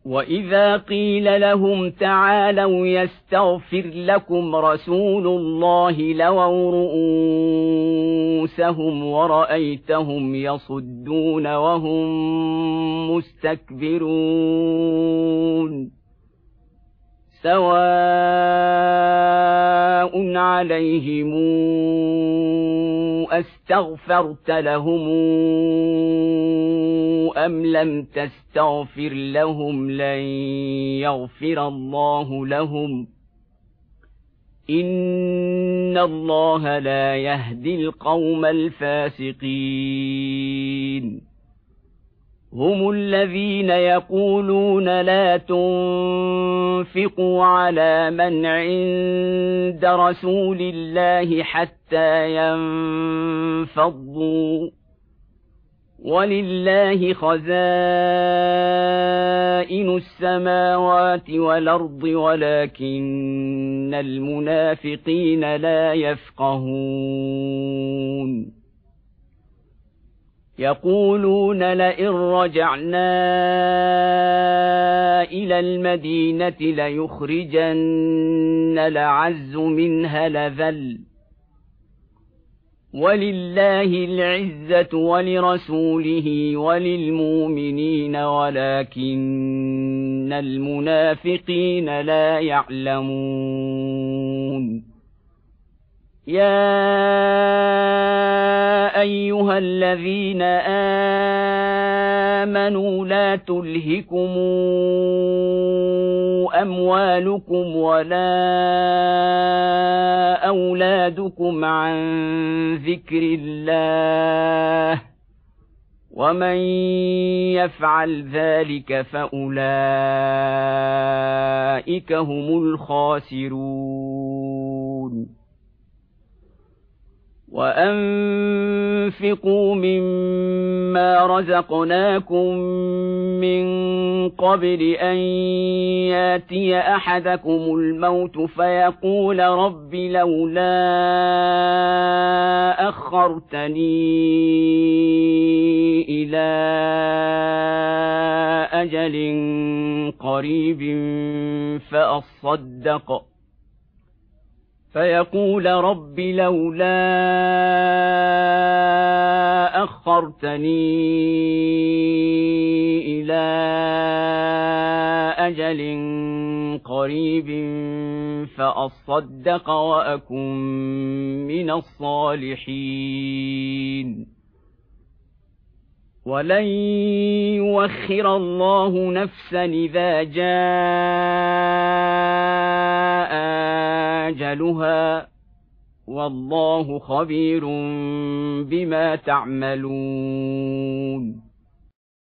وإذا قيل لهم تعالوا يستغفر لكم رسول الله لووا رؤوسهم ورأيتهم يصدون وهم مستكبرون سواء عليهم أستغفرت لهم أم لم تستغفر لهم لن يغفر الله لهم إن الله لا يهدي القوم الفاسقين هم الذين يقولون لا تنفقوا على من عند رسول الله حتى ينفضوا ولله خزائن السماوات والأرض ولكن المنافقين لا يفقهون يقولون لئن رجعنا إلى المدينة ليخرجن الأعز منها الأذل ولله العزة ولرسوله وللمؤمنين ولكن المنافقين لا يعلمون يا أيها الذين آمنوا لا تلهكم أموالكم ولا أولادكم عن ذكر الله ومن يفعل ذلك فأولئك هم الخاسرون وأنفقوا مما رزقناكم من قبل أن ياتي أحدكم الموت فيقول رب لولا أخرتني إلى أجل قريب فيقول رب لولا أخرتني إلى أجل قريب فأصدق وأكن من الصالحين ولن يؤخر الله نفسا إذا جاء أجلها والله خبير بما تعملون